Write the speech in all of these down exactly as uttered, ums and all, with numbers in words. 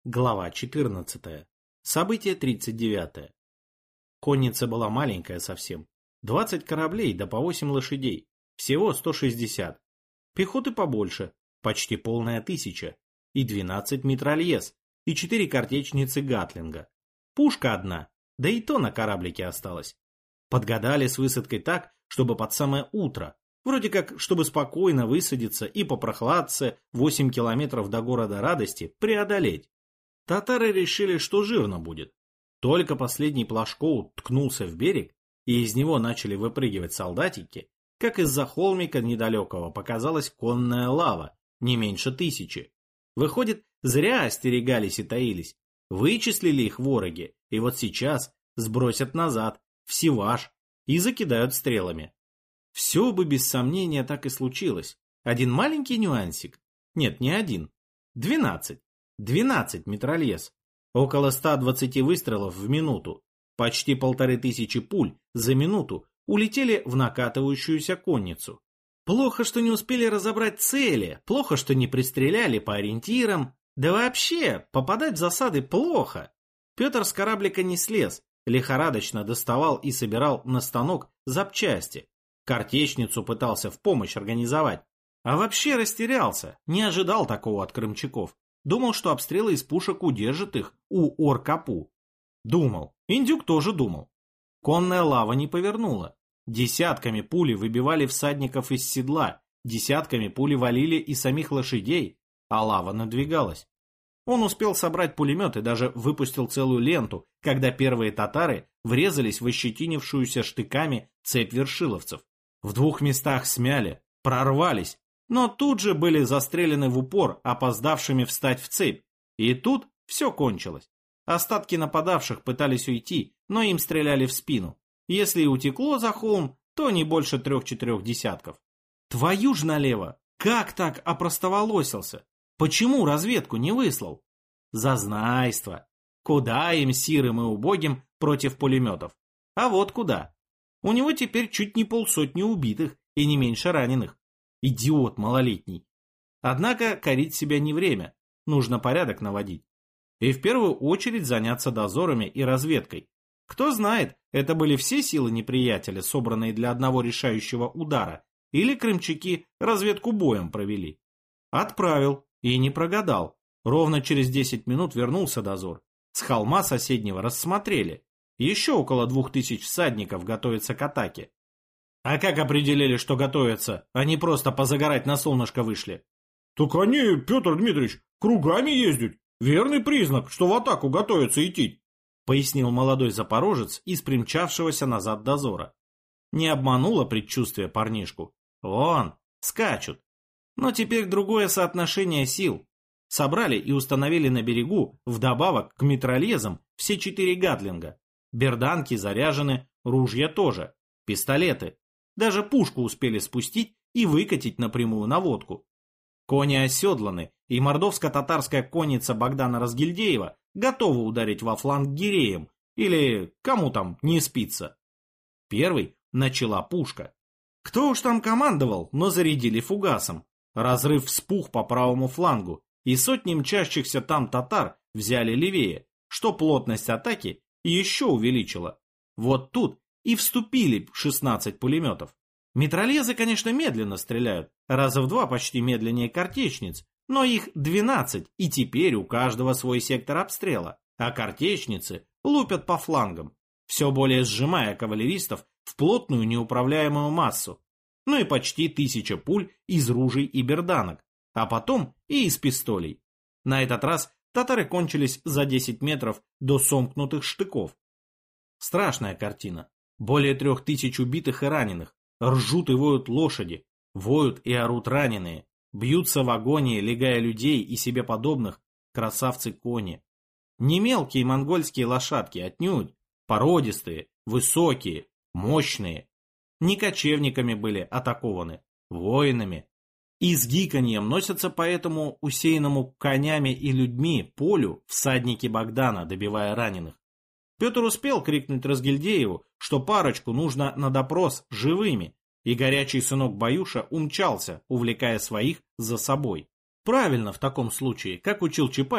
Глава четырнадцатая. Событие тридцать девятое. Конница была маленькая совсем. двадцать кораблей да по восемь лошадей. Всего сто шестьдесят. Пехоты побольше, почти полная тысяча. И двенадцать митральез, и четыре картечницы Гатлинга. Пушка одна, да и то на кораблике осталось. Подгадали с высадкой так, чтобы под самое утро. Вроде как, чтобы спокойно высадиться и по прохладце восемь километров до города Радости преодолеть. Татары решили, что жирно будет. Только последний Плашкоу ткнулся в берег, и из него начали выпрыгивать солдатики, как из-за холмика недалекого показалась конная лава, не меньше тысячи. Выходит, зря остерегались и таились. Вычислили их вороги, и вот сейчас сбросят назад, в Сиваш, и закидают стрелами. Все бы без сомнения так и случилось. Один маленький нюансик. Нет, не один. Двенадцать. Двенадцать митральез. Около ста двадцати выстрелов в минуту. Почти полторы тысячи пуль за минуту улетели в накатывающуюся конницу. Плохо, что не успели разобрать цели, плохо, что не пристреляли по ориентирам. Да вообще, попадать в засады плохо. Петр с кораблика не слез, лихорадочно доставал и собирал на станок запчасти. Картечницу пытался в помощь организовать. А вообще растерялся, не ожидал такого от крымчаков. Думал, что обстрелы из пушек удержат их у Ор-Капу. Думал. Индюк тоже думал. Конная лава не повернула. Десятками пули выбивали всадников из седла, десятками пули валили и самих лошадей, а лава надвигалась. Он успел собрать пулемет и даже выпустил целую ленту, когда первые татары врезались в ощетинившуюся штыками цепь вершиловцев. В двух местах смяли, прорвались, но тут же были застрелены в упор опоздавшими встать в цепь. И тут все кончилось. Остатки нападавших пытались уйти, но им стреляли в спину. Если и утекло за холм, то не больше трех-четырех десятков. Твою ж налево! Как так опростоволосился? Почему разведку не выслал? Зазнайство. Куда им, сирым и убогим, против пулеметов? А вот куда. У него теперь чуть не полсотни убитых и не меньше раненых. Идиот малолетний. Однако корить себя не время, нужно порядок наводить. И в первую очередь заняться дозорами и разведкой. Кто знает, это были все силы неприятеля, собранные для одного решающего удара, или крымчаки разведку боем провели. Отправил и не прогадал. Ровно через десять минут вернулся дозор. С холма соседнего рассмотрели. Еще около двух тысяч всадников готовятся к атаке. А как определили, что готовятся? Они просто позагорать на солнышко вышли. Так они, Петр Дмитриевич, кругами ездят. Верный признак, что в атаку готовятся идти, пояснил молодой запорожец из примчавшегося назад дозора. Не обмануло предчувствие парнишку. Вон, скачут. Но теперь другое соотношение сил. Собрали и установили на берегу, вдобавок к митральезам, все четыре гатлинга. Берданки заряжены, ружья тоже, пистолеты. Даже пушку успели спустить и выкатить напрямую наводку. Кони оседланы, и мордовско-татарская конница Богдана Разгильдеева готова ударить во фланг гиреям, или кому там не спится. Первый начала пушка. Кто уж там командовал, но зарядили фугасом. Разрыв вспух по правому флангу, и сотни мчащихся там татар взяли левее, что плотность атаки еще увеличило. Вот тут и вступили шестнадцать пулеметов. Митральезы, конечно, медленно стреляют, раза в два почти медленнее картечниц, но их двенадцать, и теперь у каждого свой сектор обстрела, а картечницы лупят по флангам, все более сжимая кавалеристов в плотную неуправляемую массу. Ну и почти тысяча пуль из ружей и берданок, а потом и из пистолей. На этот раз татары кончились за десять метров до сомкнутых штыков. Страшная картина. Более трех тысяч убитых и раненых. Ржут и воют лошади. Воют и орут раненые. Бьются в агонии, легая людей и себе подобных, красавцы-кони. Не мелкие монгольские лошадки, отнюдь. Породистые, высокие, мощные. Не кочевниками были атакованы, воинами. И с гиканьем носятся по этому усеянному конями и людьми полю всадники Богдана, добивая раненых. Петр успел крикнуть Разгильдееву, что парочку нужно на допрос живыми, и горячий сынок Баюша умчался, увлекая своих за собой. Правильно в таком случае, как учил Чапаев,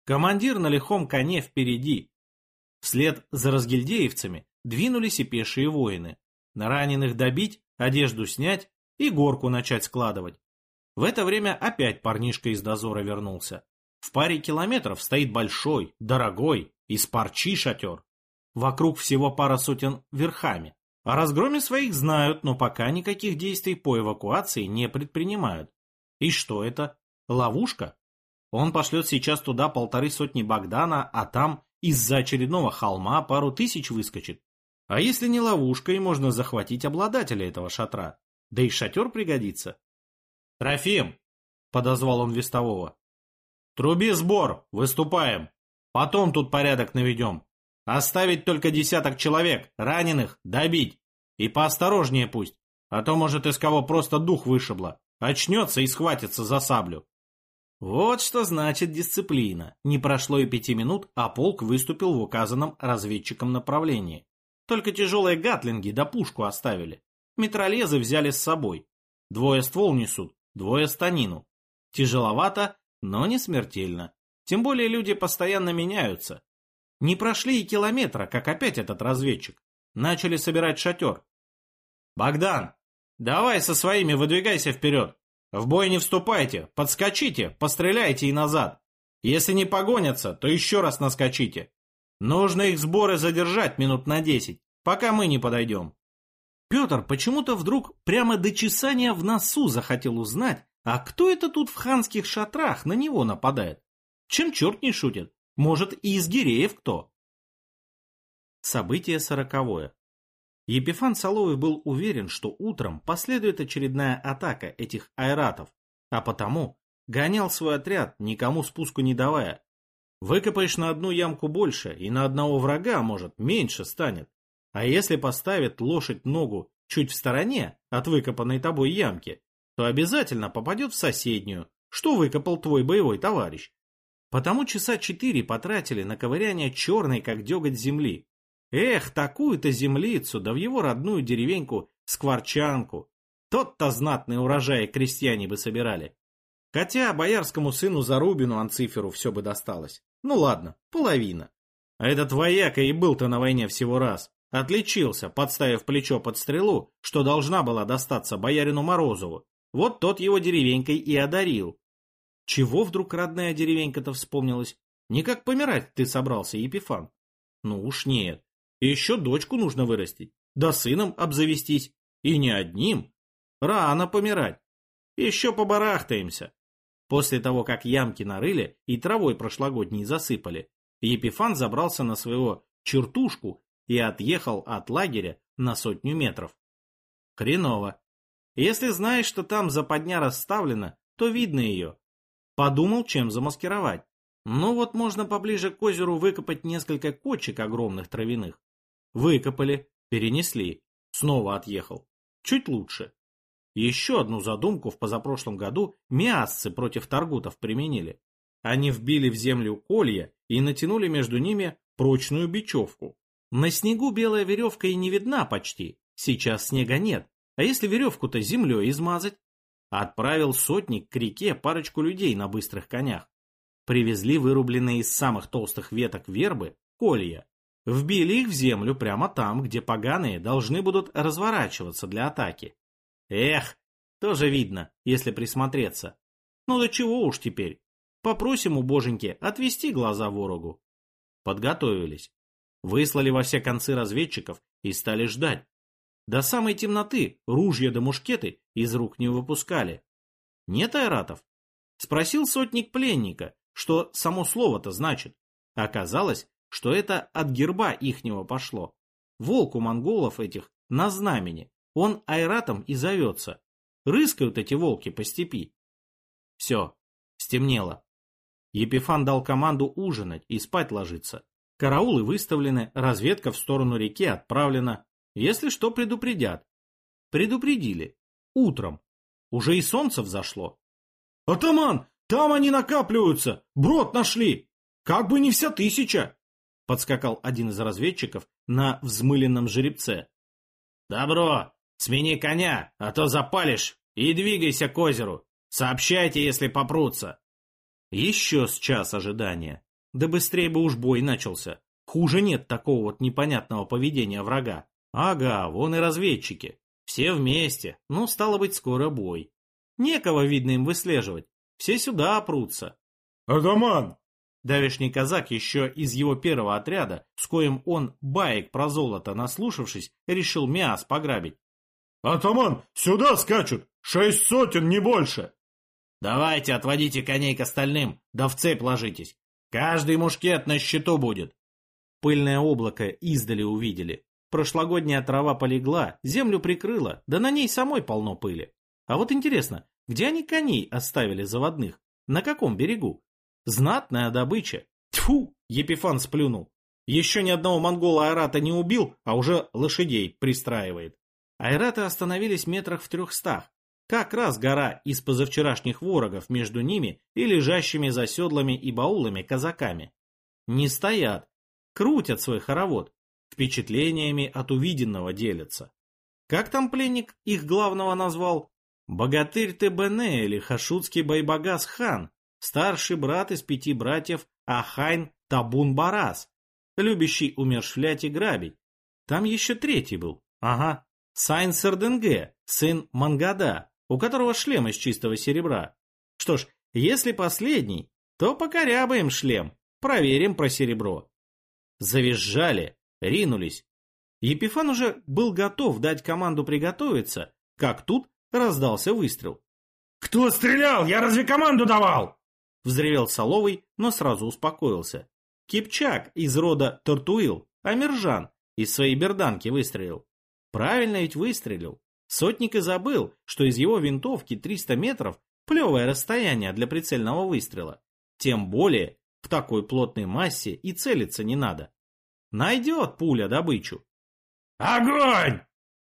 Командир на лихом коне впереди. Вслед за разгильдеевцами двинулись и пешие воины. На раненых добить, одежду снять и горку начать складывать. В это время опять парнишка из дозора вернулся. В паре километров стоит большой, дорогой, из парчи шатер. Вокруг всего пара сотен верхами. О разгроме своих знают, но пока никаких действий по эвакуации не предпринимают. И что это? Ловушка? Он пошлет сейчас туда полторы сотни Богдана, а там из-за очередного холма пару тысяч выскочит. А если не ловушка, и можно захватить обладателя этого шатра? Да и шатер пригодится. «Трофим!» — подозвал он вестового. «Труби сбор, выступаем. Потом тут порядок наведем. Оставить только десяток человек, раненых, добить. И поосторожнее пусть, а то, может, из кого просто дух вышибло. Очнется и схватится за саблю». Вот что значит дисциплина. Не прошло и пяти минут, а полк выступил в указанном разведчиком направлении. Только тяжелые гатлинги да пушку оставили. Метролезы взяли с собой. Двое ствол несут, двое станину. Тяжеловато, но не смертельно. Тем более люди постоянно меняются. Не прошли и километра, как опять этот разведчик. Начали собирать шатер. «Богдан, давай со своими выдвигайся вперед. В бой не вступайте, подскочите, постреляйте и назад. Если не погонятся, то еще раз наскочите. Нужно их сборы задержать минут на десять, пока мы не подойдем». Петр почему-то вдруг прямо до чесания в носу захотел узнать, а кто это тут в ханских шатрах на него нападает? Чем черт не шутит? Может, и из гиреев кто? Событие сороковое. Епифан Соловьев был уверен, что утром последует очередная атака этих айратов, а потому гонял свой отряд, никому спуску не давая. Выкопаешь на одну ямку больше, и на одного врага, может, меньше станет. А если поставит лошадь ногу чуть в стороне от выкопанной тобой ямки, то обязательно попадет в соседнюю, что выкопал твой боевой товарищ. Потому часа четыре потратили на ковыряние черной, как деготь, земли. Эх, такую-то землицу, да в его родную деревеньку Скворчанку. Тот-то знатный урожай крестьяне бы собирали. Хотя боярскому сыну Зарубину Анциферу все бы досталось. Ну ладно, половина. А этот вояка и был-то на войне всего раз. Отличился, подставив плечо под стрелу, что должна была достаться боярину Морозову. Вот тот его деревенькой и одарил. Чего вдруг родная деревенька-то вспомнилась? Никак помирать ты собрался, Епифан? Ну уж нет. Еще дочку нужно вырастить, да сыном обзавестись. И не одним. Рано помирать. Еще побарахтаемся. После того, как ямки нарыли и травой прошлогодней засыпали, Епифан забрался на своего чертушку и отъехал от лагеря на сотню метров. Хреново. Если знаешь, что там западня расставлена, то видно ее. Подумал, чем замаскировать. Ну вот можно поближе к озеру выкопать несколько кочек огромных травяных. Выкопали, перенесли, снова отъехал. Чуть лучше. Еще одну задумку в позапрошлом году миасцы против таргутов применили. Они вбили в землю колья и натянули между ними прочную бечевку. На снегу белая веревка и не видна почти, сейчас снега нет. А если веревку-то землей измазать? Отправил сотник к реке парочку людей на быстрых конях. Привезли вырубленные из самых толстых веток вербы колья. Вбили их в землю прямо там, где поганые должны будут разворачиваться для атаки. Эх, тоже видно, если присмотреться. Ну да чего уж теперь. Попросим у боженьки отвести глаза ворогу. Подготовились. Выслали во все концы разведчиков и стали ждать. До самой темноты ружья да мушкеты из рук не выпускали. Нет айратов? Спросил сотник пленника, что само слово-то значит. Оказалось, что это от герба ихнего пошло. Волк у монголов этих на знамени. Он айратом и зовется. Рыскают эти волки по степи. Все, стемнело. Епифан дал команду ужинать и спать ложиться. Караулы выставлены, разведка в сторону реки отправлена. Если что, предупредят. Предупредили. Утром. Уже и солнце взошло. «Атаман, там они накапливаются! Брод нашли! Как бы не вся тысяча!» Подскакал один из разведчиков на взмыленном жеребце. «Добро! Смени коня, а то запалишь, и двигайся к озеру. Сообщайте, если попрутся». Еще с час ожидания. да быстрее бы уж бой начался. Хуже нет такого вот непонятного поведения врага. Ага, вон и разведчики. Все вместе, ну, стало быть, скоро бой. Некого, видно, им выслеживать. Все сюда опрутся. Атаман! Давешний казак еще из его первого отряда, с коим он баек про золото наслушавшись, решил Миас пограбить. Атаман, сюда скачут! Шесть сотен, не больше! Давайте отводите коней к остальным, да в цепь ложитесь. Каждый мушкет на счету будет. Пыльное облако издали увидели. Прошлогодняя трава полегла, землю прикрыла, да на ней самой полно пыли. А вот интересно, где они коней оставили заводных? На каком берегу? Знатная добыча. Тьфу! Епифан сплюнул. Еще ни одного монгола айрата не убил, а уже лошадей пристраивает. Айраты остановились метрах в трехстах. Как раз гора из позавчерашних ворогов между ними и лежащими за седлами и баулами казаками. Не стоят, крутят свой хоровод, впечатлениями от увиденного делятся. Как там пленник их главного назвал? Богатырь Тебене или хашутский Байбагас хан, старший брат из пяти братьев Ахайн Табун-Барас, любящий умерщвлять и грабить. Там еще третий был, ага, Сайн Сарденге, сын Мангада, у которого шлем из чистого серебра. Что ж, если последний, то покорябаем шлем, проверим про серебро. Завизжали, ринулись. Епифан уже был готов дать команду приготовиться, как тут раздался выстрел. «Кто стрелял? Я разве команду давал?» Взревел Соловый, но сразу успокоился. Кипчак из рода Тортуил, Амиржан, из своей берданки выстрелил. Правильно ведь выстрелил. Сотник и забыл, что из его винтовки триста метров – плевое расстояние для прицельного выстрела. Тем более в такой плотной массе и целиться не надо. Найдет пуля добычу. «Огонь!»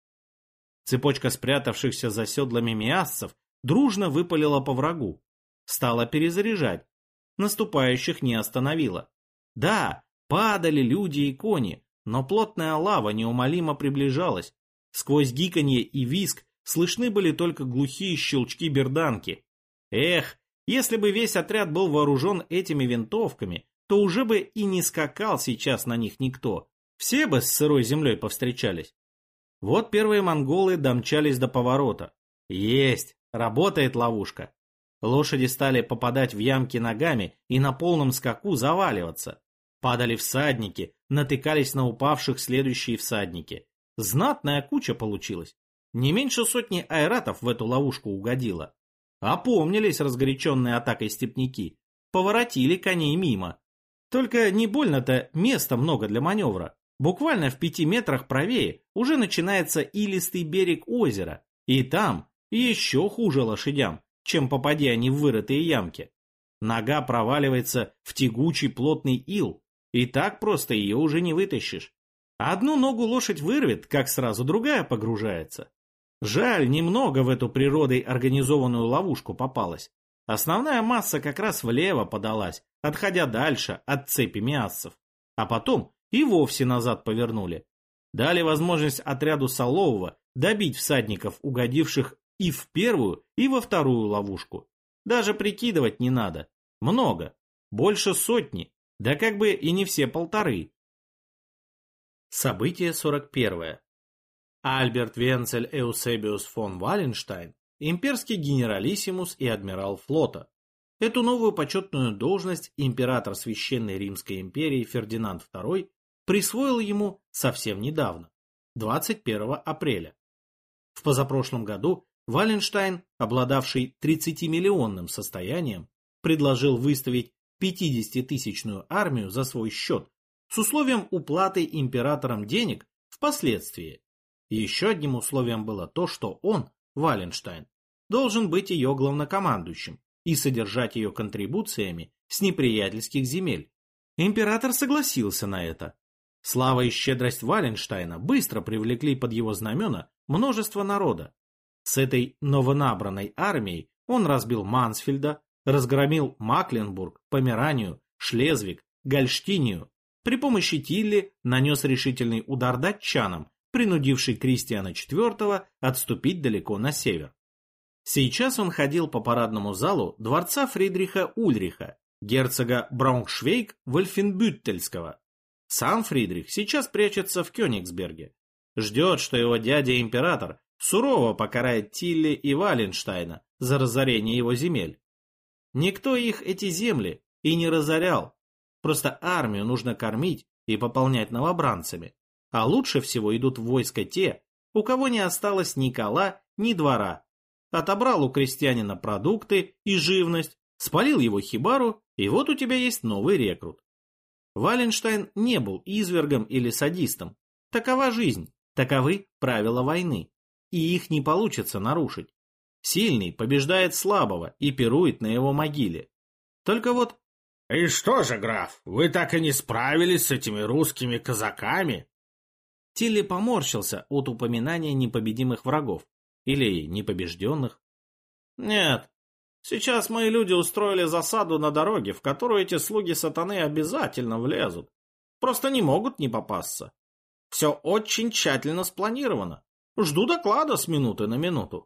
Цепочка спрятавшихся за седлами миассов дружно выпалила по врагу. Стала перезаряжать. Наступающих не остановила. Да, падали люди и кони, но плотная лава неумолимо приближалась. Сквозь гиканье и визг слышны были только глухие щелчки берданки. Эх, если бы весь отряд был вооружен этими винтовками, то уже бы и не скакал сейчас на них никто. Все бы с сырой землей повстречались. Вот первые монголы домчались до поворота. Есть, работает ловушка. Лошади стали попадать в ямки ногами и на полном скаку заваливаться. Падали всадники, натыкались на упавших следующие всадники. Знатная куча получилась. Не меньше сотни айратов в эту ловушку угодило. Опомнились разгоряченные атакой степняки. Поворотили коней мимо. Только не больно-то места много для маневра. Буквально в пяти метрах правее уже начинается илистый берег озера. И там еще хуже лошадям, чем попади они в вырытые ямки. Нога проваливается в тягучий плотный ил, и так просто ее уже не вытащишь. Одну ногу лошадь вырвет, как сразу другая погружается. Жаль, немного в эту природой организованную ловушку попалось. Основная масса как раз влево подалась, отходя дальше от цепи миассов. А потом и вовсе назад повернули. Дали возможность отряду Солового добить всадников, угодивших и в первую, и во вторую ловушку. Даже прикидывать не надо. Много. Больше сотни. Да как бы и не все полторы. Событие сорок первое. Альберт Венцель Эусебиус фон Валенштайн, имперский генералиссимус и адмирал флота. Эту новую почетную должность император Священной Римской империи Фердинанд второй присвоил ему совсем недавно, двадцать первого апреля. В позапрошлом году Валенштайн, обладавший тридцатимиллионным состоянием, предложил выставить пятидесятитысячную армию за свой счет с условием уплаты императором денег впоследствии. Еще одним условием было то, что он, Валенштайн, должен быть ее главнокомандующим и содержать ее контрибуциями с неприятельских земель. Император согласился на это. Слава и щедрость Валенштайна быстро привлекли под его знамена множество народа. С этой новонабранной армией он разбил Мансфельда, разгромил Макленбург, Померанию, Шлезвиг, Гольштинию. При помощи Тилли нанес решительный удар датчанам, принудивший Кристиана четвёртого отступить далеко на север. Сейчас он ходил по парадному залу дворца Фридриха Ульриха герцога Брауншвейг-Вольфенбюттельского. Сам Фридрих сейчас прячется в Кёнигсберге. Ждет, что его дядя-император сурово покарает Тилли и Валенштайна за разорение его земель. Никто их эти земли и не разорял. Просто армию нужно кормить и пополнять новобранцами. А лучше всего идут в войско те, у кого не осталось ни кола, ни двора. Отобрал у крестьянина продукты и живность, спалил его хибару, и вот у тебя есть новый рекрут. Валенштайн не был извергом или садистом. Такова жизнь, таковы правила войны, и их не получится нарушить. Сильный побеждает слабого и пирует на его могиле. Только вот... — И что же, граф, вы так и не справились с этими русскими казаками? Тилли поморщился от упоминания непобедимых врагов. Или непобежденных. Нет, сейчас мои люди устроили засаду на дороге, в которую эти слуги сатаны обязательно влезут. Просто не могут не попасться. Все очень тщательно спланировано. Жду доклада с минуты на минуту.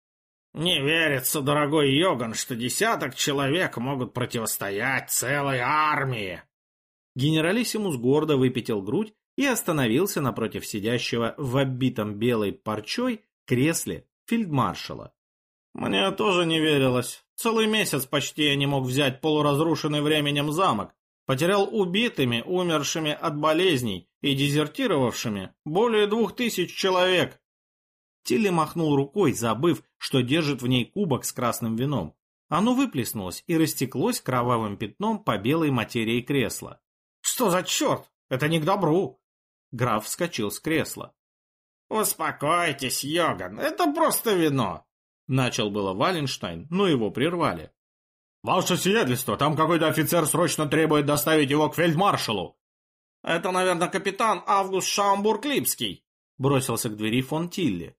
Не верится, дорогой Йоган, что десяток человек могут противостоять целой армии. Генералиссимус гордо выпятил грудь и остановился напротив сидящего в оббитом белой парчой кресле фельдмаршала. Мне тоже не верилось. Целый месяц почти я не мог взять полуразрушенный временем замок. Потерял убитыми, умершими от болезней и дезертировавшими более двух тысяч человек. Тилли махнул рукой, забыв, что держит в ней кубок с красным вином. Оно выплеснулось и растеклось кровавым пятном по белой материи кресла. «Что за черт? Это не к добру!» Граф вскочил с кресла. «Успокойтесь, Йоган, это просто вино!» Начал было Валенштайн, но его прервали. «Ваше сиятельство, там какой-то офицер срочно требует доставить его к фельдмаршалу!» «Это, наверное, капитан Август Шаумбург-Липский!» Бросился к двери фон Тилли.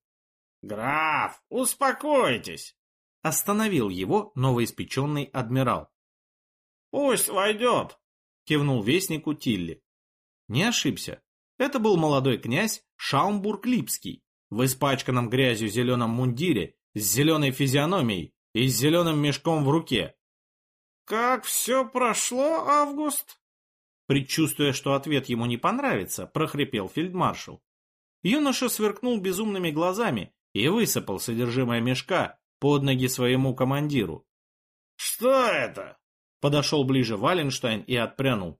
«Граф, успокойтесь!» Остановил его новоиспеченный адмирал. «Пусть войдет!» Кивнул вестнику Тилли. Не ошибся. Это был молодой князь Шаумбург-Липский в испачканном грязью зеленом мундире с зеленой физиономией и с зеленым мешком в руке. «Как все прошло, Август?» Предчувствуя, что ответ ему не понравится, прохрипел фельдмаршал. Юноша сверкнул безумными глазами и высыпал содержимое мешка под ноги своему командиру. «Что это?» Подошел ближе Валенштайн и отпрянул.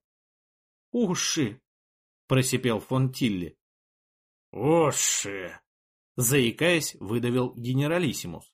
«Уши!» — просипел фон Тилли. «Уши!» — заикаясь, выдавил генералиссимус.